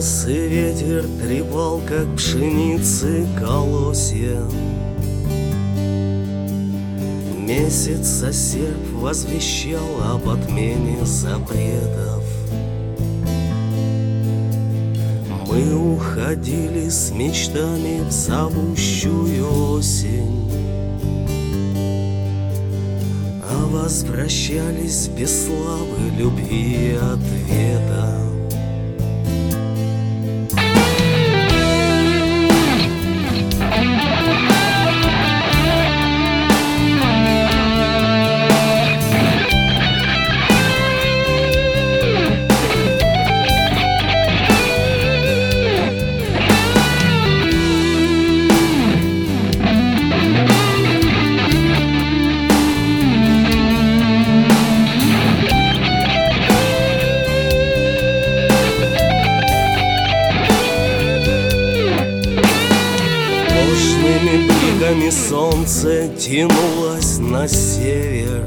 Белесый ветер трепал, как пшеницы колосья. Месяца серп возвещал об отмене запретов. Мы уходили с мечтами в зовущую осень, а возвращались без славы, любви и ответа. Бликами солнце тянулось на север,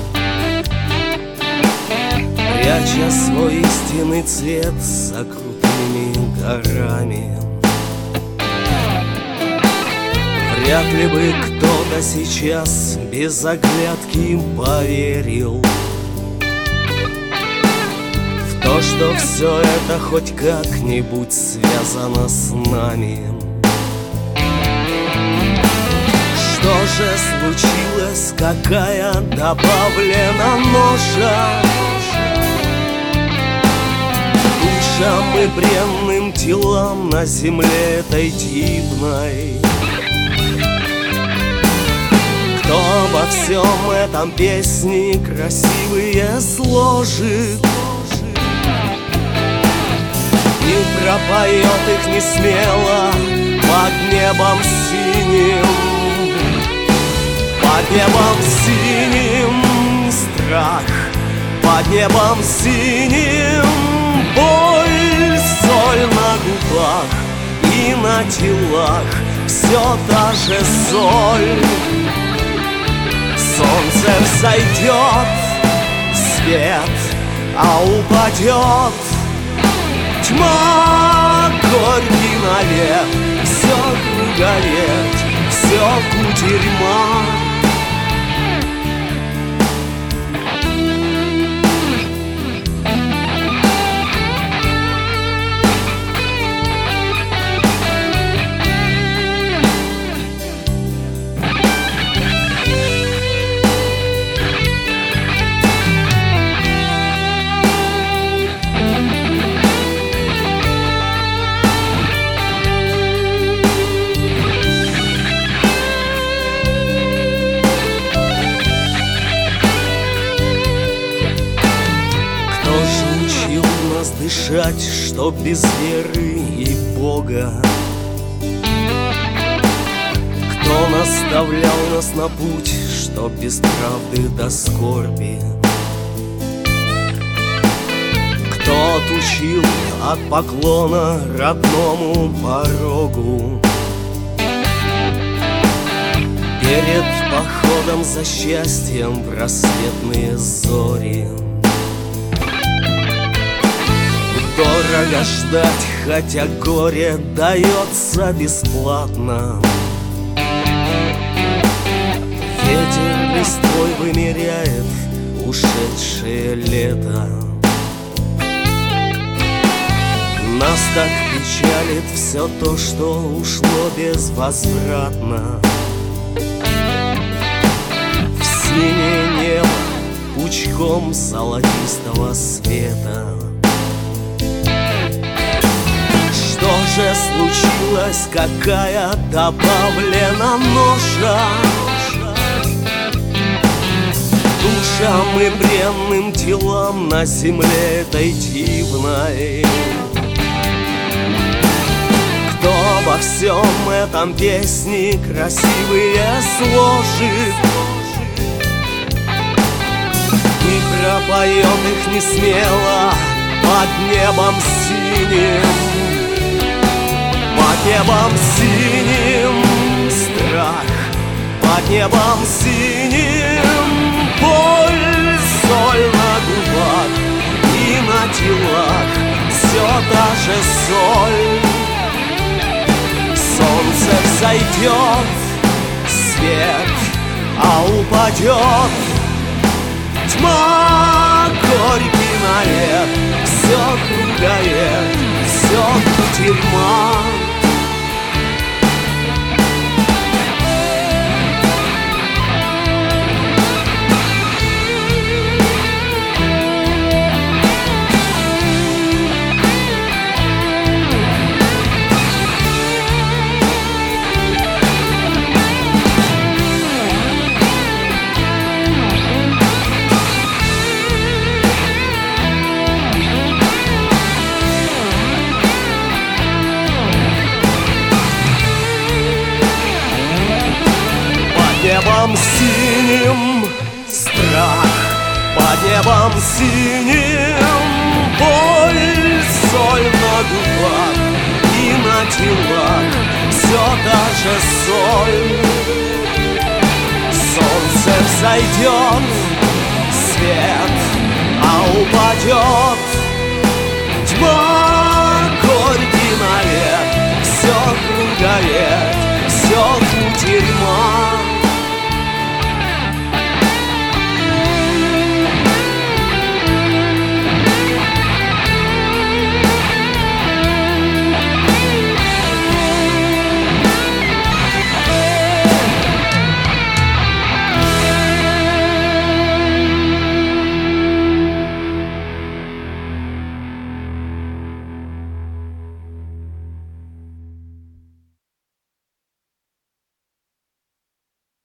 пряча свой истинный цвет за крутыми горами. Вряд ли бы кто-то сейчас без оглядки поверил в то, что все это хоть как-нибудь связано с нами. Что же случилось, какая добавлена ножа душам и бренным телам на земле этой дивной? Кто обо всем этом песни красивые сложит и пропоет их несмело под небом синим? Под небом синим страх, под небом синим боль, соль на губах и на телах, все та же соль. Солнце взойдет, свет, а упадет тьма, горький навек, все круговерть, все кутерьма. Дышать, что без веры и Бога? Кто наставлял нас на путь, что без правды до скорби? Кто отучил от поклона родному порогу? Перед походом за счастьем в рассветные зори. Дорого ждать, хотя горе дается бесплатно. Ветер листвой вымеряет ушедшее лето. Нас так печалит все то, что ушло безвозвратно. В синее небо пучком золотистого света. Что же случилось, какая добавлена ножа душам и бренным телам на земле этой дивной? Кто обо всем этом песни красивые сложит и пропоет их несмело под небом синим? Под небом синим страх, под небом синим боль, соль на губах и на телах, все та же соль. Солнце взойдет, свет, а упадет тьма, горький навек. Все кругает, все кутерьма. Небом синим страх, под небом синим боль, соль на губах и на телах, все та же соль. Солнце взойдет, свет, а упадет